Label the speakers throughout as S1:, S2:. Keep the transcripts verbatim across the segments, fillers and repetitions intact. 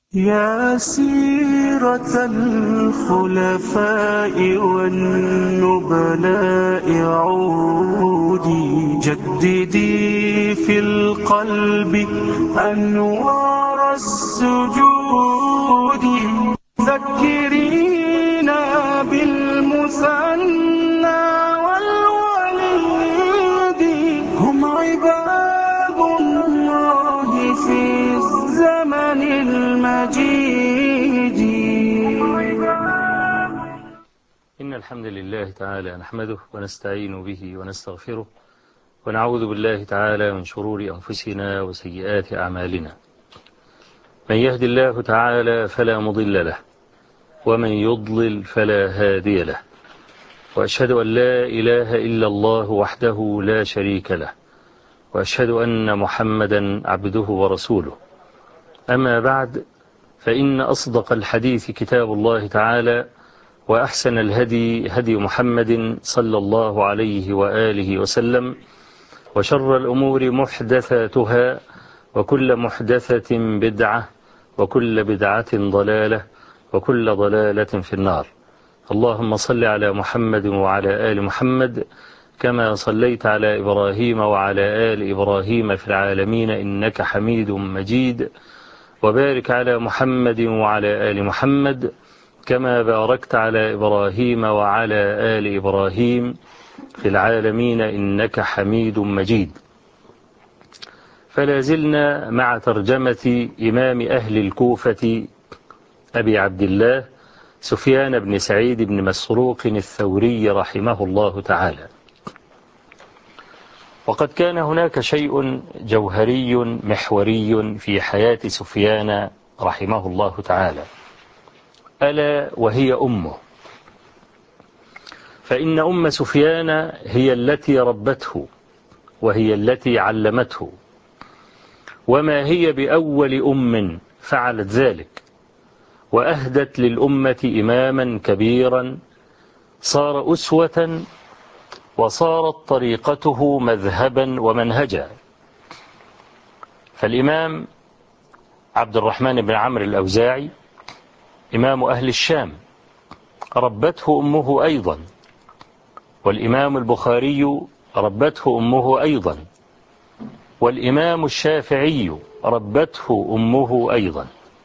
S1: يا سيرة الخلفاء والنبلاء عودي جددي في القلب أنوار السجود ذكرينا بالمثنى والوليد هم عباد الله في الزمن المجيد.
S2: إن الحمد لله تعالى نحمده ونستعين به ونستغفره ونعوذ بالله تعالى من شرور أنفسنا وسيئات أعمالنا. من يهد الله تعالى فلا مضل له ومن يضلل فلا هادي له، وأشهد أن لا إله إلا الله وحده لا شريك له، وأشهد أن محمدا عبده ورسوله. أما بعد، فإن أصدق الحديث كتاب الله تعالى، وأحسن الهدي هدي محمد صلى الله عليه وآله وسلم، وشر الأمور محدثاتها، وكل محدثة بدعة، وكل بدعة ضلالة، وكل ضلالة في النار. اللهم صل على محمد وعلى آل محمد كما صليت على إبراهيم وعلى آل إبراهيم في العالمين إنك حميد مجيد، وبارك على محمد وعلى آل محمد كما باركت على إبراهيم وعلى آل إبراهيم في العالمين إنك حميد مجيد. فلا زلنا مع ترجمة إمام أهل الكوفة أبي عبد الله سفيان بن سعيد بن مسروق الثوري رحمه الله تعالى. وقد كان هناك شيء جوهري محوري في حياة سفيان رحمه الله تعالى، ألا وهي أمه. فإن أم سفيان هي التي ربته وهي التي علمته، وما هي بأول أم فعلت ذلك، وأهدت للأمة إماما كبيرا صار أسوة، وصارت طريقته مذهبا ومنهجا. فالإمام عبد الرحمن بن عمرو الأوزاعي إمام أهل الشام ربته أمه أيضا، والإمام البخاري ربته أمه أيضا، والإمام الشافعي ربته أمه أيضا.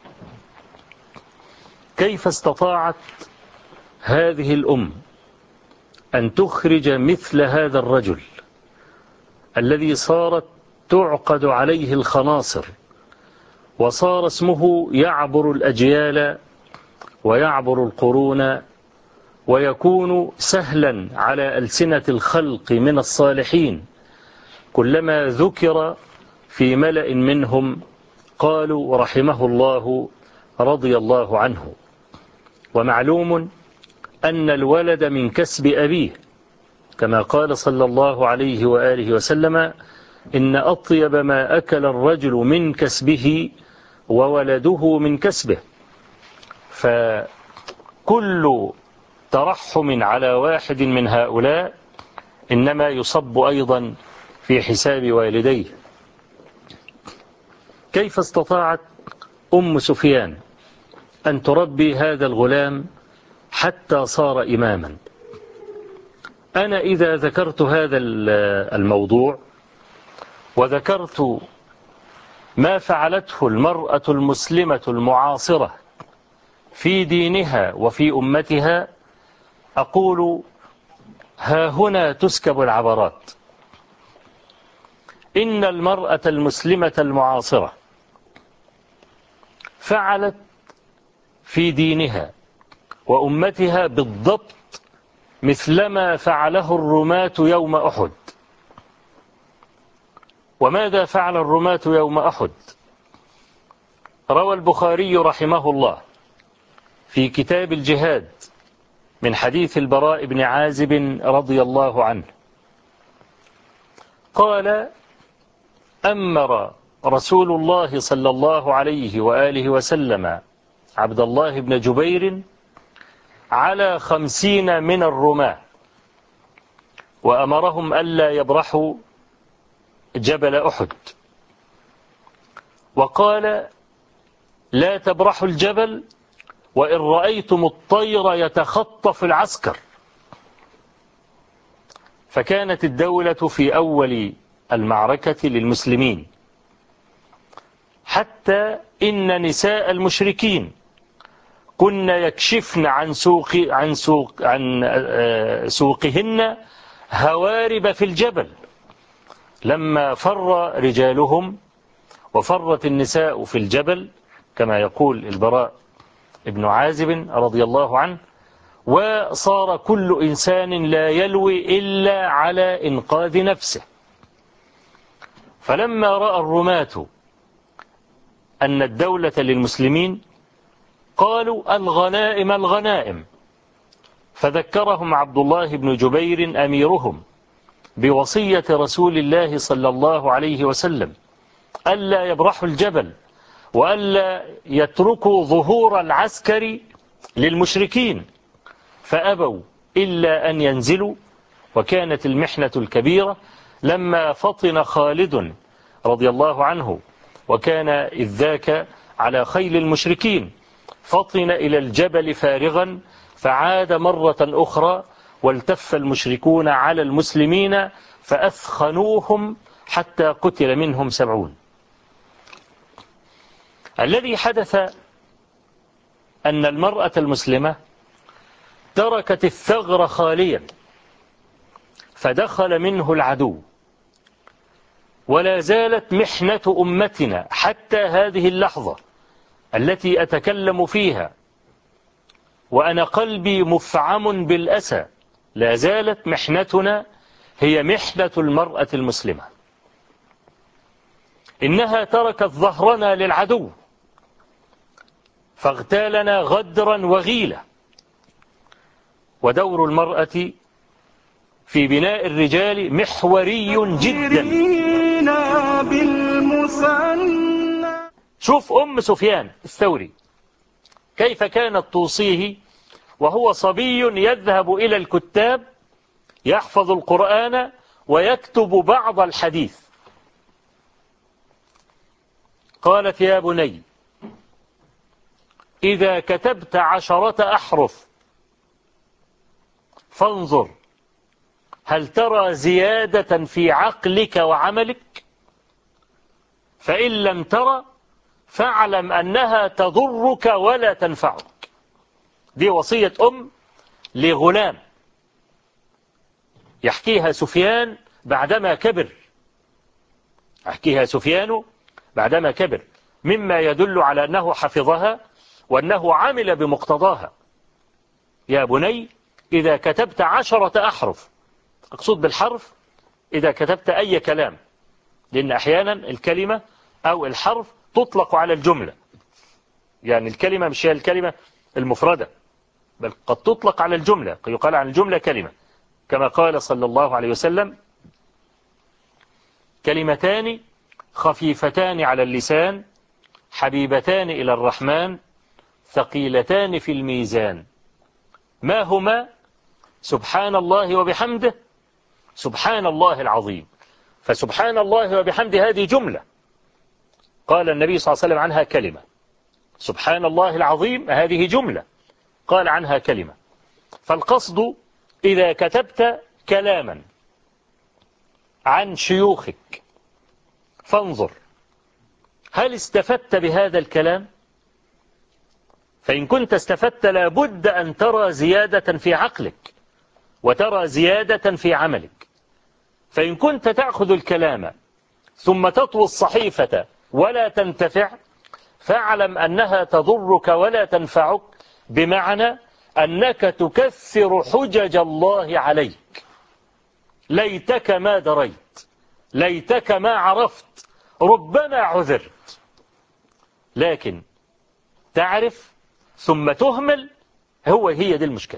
S2: كيف استطاعت هذه الأم أن تخرج مثل هذا الرجل الذي صارت تعقد عليه الخناصر، وصار اسمه يعبر الأجيال ويعبر القرون، ويكون سهلا على ألسنة الخلق من الصالحين؟ كلما ذكر في ملأ منهم قالوا رحمه الله رضي الله عنه. ومعلوم أن الولد من كسب أبيه، كما قال صلى الله عليه وآله وسلم: إن أطيب ما أكل الرجل من كسبه وولده من كسبه. فكل ترحم على واحد من هؤلاء إنما يصب أيضا في حساب والديه. كيف استطاعت أم سفيان أن تربي هذا الغلام حتى صار إماما؟ أنا إذا ذكرت هذا الموضوع وذكرت ما فعلته المرأة المسلمة المعاصرة في دينها وفي أمتها، أقول ها هنا تسكب العبرات. إن المرأة المسلمة المعاصرة فعلت في دينها وأمتها بالضبط مثلما فعله الرماة يوم أحد. وماذا فعل الرماة يوم أحد؟ روى البخاري رحمه الله في كتاب الجهاد من حديث البراء بن عازب رضي الله عنه قال: أمر رسول الله صلى الله عليه وآله وسلم عبد الله بن جبير على خمسين من الرماة، وأمرهم ألا يبرحوا جبل أحد، وقال: لا تبرحوا الجبل وإن رأيتم الطير يتخطف العسكر. فكانت الدولة في أول المعركة للمسلمين، حتى إن نساء المشركين كن يكشفن عن سوق عن سوق عن سوقهن هوارب في الجبل. لما فر رجالهم وفرت النساء في الجبل كما يقول البراء ابن عازب رضي الله عنه، وصار كل إنسان لا يلوي إلا على إنقاذ نفسه. فلما رأى الرماة أن الدولة للمسلمين قالوا الغنائم الغنائم، فذكرهم عبد الله بن جبير أميرهم بوصية رسول الله صلى الله عليه وسلم ألا يبرحوا الجبل وألا يتركوا ظهور العسكر للمشركين، فأبوا إلا أن ينزلوا. وكانت المحنة الكبيرة لما فطن خالد رضي الله عنه، وكان إذ ذاك على خيل المشركين، فطن إلى الجبل فارغا، فعاد مرة أخرى والتف المشركون على المسلمين فأثخنوهم حتى قتل منهم سبعون. الذي حدث أن المرأة المسلمة تركت الثغر خاليا فدخل منه العدو، ولا زالت محنة أمتنا حتى هذه اللحظة التي أتكلم فيها وأنا قلبي مفعم بالأسى، لا زالت محنتنا هي محنة المرأة المسلمة. إنها تركت ظهرنا للعدو فاغتالنا غدرا وغيلة. ودور المرأة في بناء الرجال محوري جدا. شوف أم سفيان الثوري كيف كانت توصيه وهو صبي يذهب إلى الكتاب يحفظ القرآن ويكتب بعض الحديث. قالت يا بني إذا كتبت عشرة أحرف فانظر هل ترى زيادة في عقلك وعملك، فإن لم ترى فاعلم أنها تضرك ولا تنفعك. دي وصية أم لغلام يحكيها سفيان بعدما كبر، يحكيها سفيان بعدما كبر، مما يدل على أنه حفظها وأنه عمل بمقتضاها. يا بني إذا كتبت عشرة أحرف، أقصد بالحرف إذا كتبت أي كلام، لأن أحيانا الكلمة أو الحرف تطلق على الجملة، يعني الكلمة مش هي الكلمة المفردة بل قد تطلق على الجملة، يقال عن الجملة كلمة، كما قال صلى الله عليه وسلم كلمتان خفيفتان على اللسان حبيبتان إلى الرحمن ثقيلتان في الميزان، ما هما؟ سبحان الله وبحمده، سبحان الله العظيم. فسبحان الله وبحمده هذه جملة قال النبي صلى الله عليه وسلم عنها كلمة، سبحان الله العظيم هذه جملة قال عنها كلمة. فالقصد إذا كتبت كلاما عن شيوخك فانظر هل استفدت بهذا الكلام، فإن كنت استفدت لابد أن ترى زيادة في عقلك وترى زيادة في عملك. فإن كنت تأخذ الكلام ثم تطوي الصحيفة ولا تنتفع فاعلم أنها تضرك ولا تنفعك، بمعنى أنك تكثر حجج الله عليك. ليتك ما دريت، ليتك ما عرفت، ربما عذرت، لكن تعرف ثم تهمل، هو هي دي المشكلة.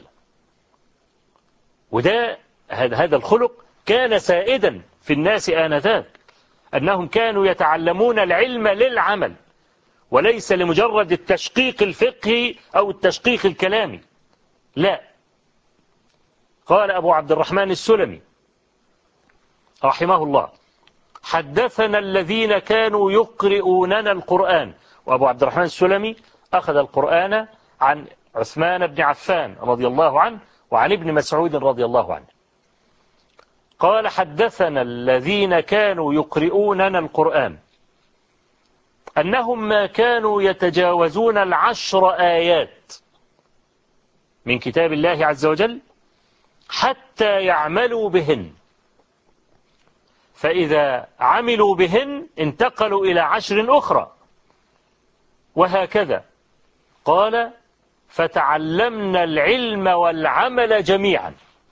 S2: وده هذا الخلق كان سائدا في الناس آنذاك، أنهم كانوا يتعلمون العلم للعمل وليس لمجرد التشقيق الفقهي أو التشقيق الكلامي، لا. قال أبو عبد الرحمن السلمي رحمه الله حدثنا الذين كانوا يقرؤوننا القرآن وأبو عبد الرحمن السلمي أخذ القرآن عن عثمان بن عفان رضي الله عنه وعن ابن مسعود رضي الله عنه. قال حدثنا الذين كانوا يقرؤوننا القرآن أنهم ما كانوا يتجاوزون العشر آيات من كتاب الله عز وجل حتى يعملوا بهن، فإذا عملوا بهن انتقلوا إلى عشر أخرى، وهكذا. قال فتعلمنا العلم والعمل جميعا.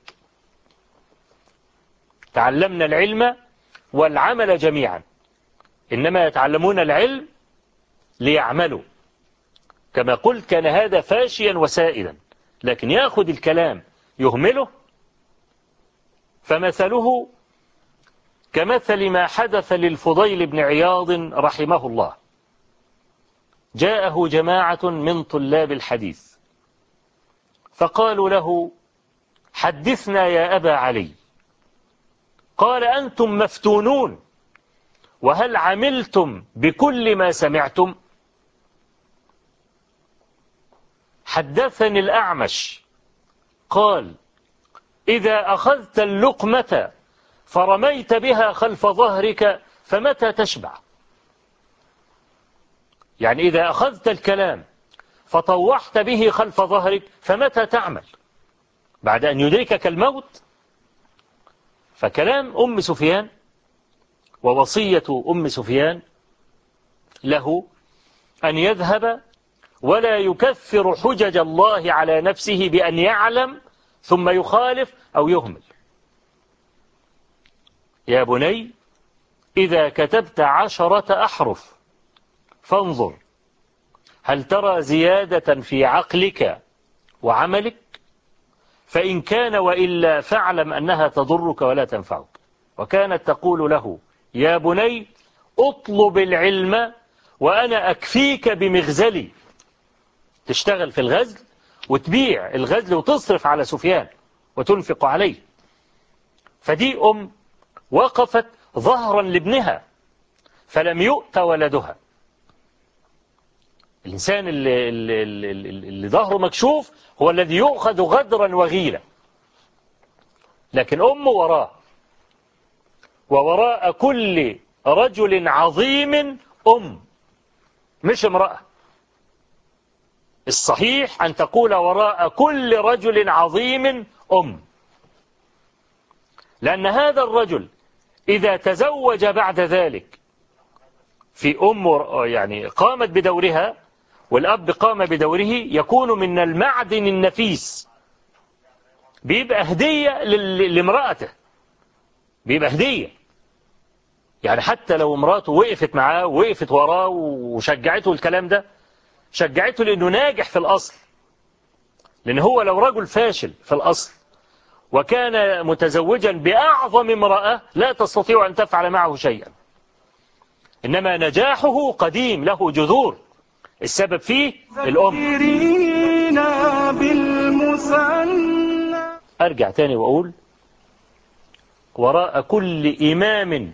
S2: تعلمنا العلم والعمل جميعا، إنما يتعلمون العلم ليعملوا. كما قلت كان هذا فاشيا وسائدا، لكن يأخذ الكلام يهمله، فمثله كمثل ما حدث للفضيل بن عياض رحمه الله. جاءه جماعة من طلاب الحديث فقالوا له حدثنا يا أبا علي. قال أنتم مفتونون، وهل عملتم بكل ما سمعتم؟ حدثني الأعمش قال إذا أخذت اللقمة فرميت بها خلف ظهرك فمتى تشبع؟ يعني إذا أخذت الكلام فطوحت به خلف ظهرك فمتى تعمل؟ بعد أن يدركك الموت. فكلام أم سفيان ووصية أم سفيان له أن يذهب ولا يكثر حجج الله على نفسه بأن يعلم ثم يخالف أو يهمل. يا بني إذا كتبت عشرة أحرف فانظر هل ترى زيادة في عقلك وعملك، فإن كان وإلا فاعلم أنها تضرك ولا تنفعك. وكانت تقول له يا بني اطلب العلم وأنا أكفيك بمغزلي. تشتغل في الغزل وتبيع الغزل وتصرف على سفيان وتنفق عليه. فدي أم وقفت ظهرا لابنها فلم يؤت ولدها. الإنسان اللي, اللي, اللي, اللي ظهره مكشوف هو الذي يؤخذ غدرا وغيلا، لكن أمه وراه. ووراء كل رجل عظيم أم، مش امرأة. الصحيح أن تقول وراء كل رجل عظيم أم، لأن هذا الرجل إذا تزوج بعد ذلك في أم يعني قامت بدورها والأب قام بدوره، يكون من المعدن النفيس، بيبقى هدية لامرأته، بيبقى هدية. يعني حتى لو امراته وقفت معاه ووقفت وراه وشجعته الكلام ده، شجعته لأنه ناجح في الأصل. لأن هو لو رجل فاشل في الأصل وكان متزوجا بأعظم امرأة لا تستطيع أن تفعل معه شيئا، إنما نجاحه قديم له جذور، السبب فيه الأم. أرجع تاني وأقول وراء كل إمام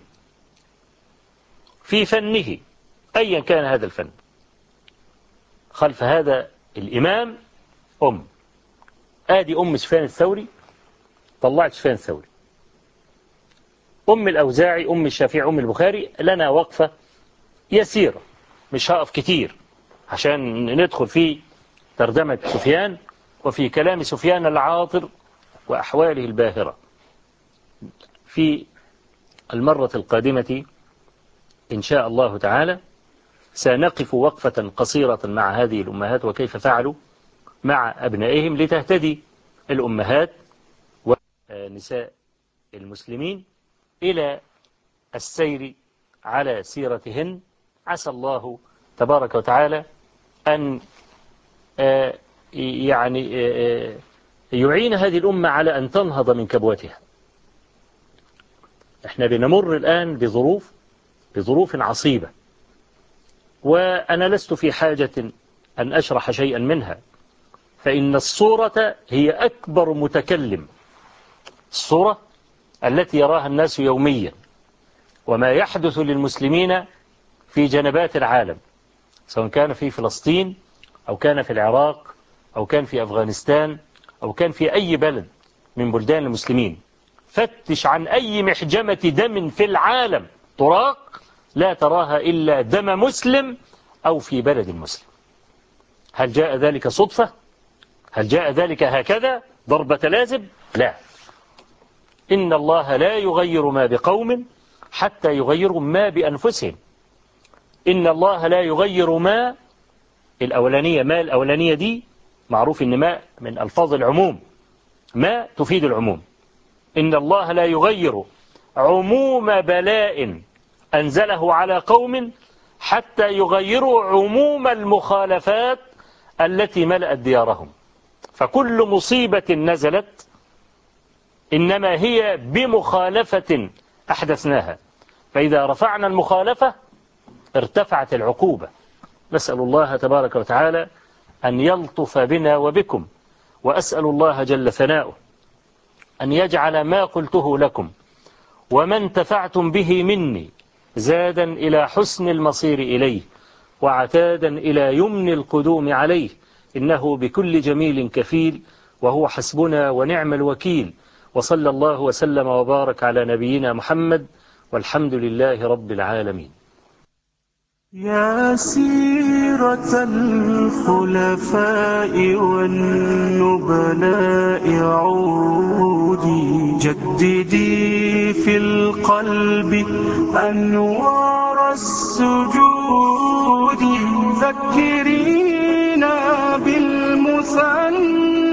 S2: في فنه أيا كان هذا الفن، خلف هذا الإمام أم. آدي أم سفيان الثوري طلعت سفيان الثوري، أم الأوزاعي، أم الشافعي، أم البخاري. لنا وقفة يسيرة مش هقف كتير عشان ندخل في ترجمة سفيان وفي كلام سفيان العاطر وأحواله الباهرة. في المرة القادمة إن شاء الله تعالى سنقف وقفة قصيرة مع هذه الأمهات وكيف فعلوا مع أبنائهم لتهتدي الأمهات ونساء المسلمين إلى السير على سيرتهن. عسى الله تبارك وتعالى أن يعني يعين هذه الأمة على أن تنهض من كبوتها. احنا بنمر الآن بظروف بظروف عصيبة، وأنا لست في حاجة أن أشرح شيئا منها، فإن الصورة هي أكبر متكلم. الصورة التي يراها الناس يوميا وما يحدث للمسلمين في جنبات العالم سواء كان في فلسطين أو كان في العراق أو كان في أفغانستان أو كان في أي بلد من بلدان المسلمين، فتش عن أي محجمة دم في العالم تراق لا تراها إلا دم مسلم أو في بلد مسلم. هل جاء ذلك صدفة؟ هل جاء ذلك هكذا ضربة لازم؟ لا. إن الله لا يغير ما بقوم حتى يغيروا ما بأنفسهم. إن الله لا يغير ما الأولانية ما الأولانية دي معروف إن ما من ألفاظ العموم، ما تفيد العموم. إن الله لا يغير عموم بلاء أنزله على قوم حتى يغيروا عموم المخالفات التي ملأت ديارهم. فكل مصيبة نزلت إنما هي بمخالفة أحدثناها، فإذا رفعنا المخالفة ارتفعت العقوبة. نسأل الله تبارك وتعالى أن يلطف بنا وبكم، وأسأل الله جل ثناؤه أن يجعل ما قلته لكم وما انتفعتم به مني زادا إلى حسن المصير إليه، وعتادا إلى يمن القدوم عليه، إنه بكل جميل كفيل، وهو حسبنا ونعم الوكيل. وصلى الله وسلم وبارك على نبينا محمد، والحمد لله رب العالمين.
S1: يا سيرة الخلفاء والنبلاء عودي، جددي في القلب أنوار السجود، ذكرينا بالمثنى